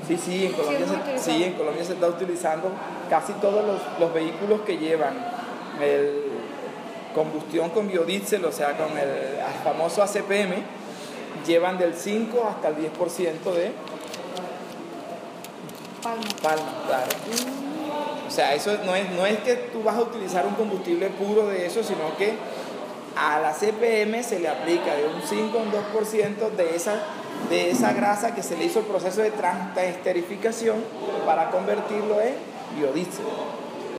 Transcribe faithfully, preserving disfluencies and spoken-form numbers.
Sí, sí, en Colombia, Sí, se, es sí, en Colombia se está utilizando casi todos los, los vehículos que llevan el combustión con biodiesel, o sea, con el, el famoso A C P M, llevan del cinco hasta el diez por ciento de Palma. palma, claro. O sea, eso no es, no es que tú vas a utilizar un combustible puro de eso, sino que a la C P M se le aplica de un cinco a un dos por ciento de esa, de esa grasa que se le hizo el proceso de transesterificación para convertirlo en biodiesel.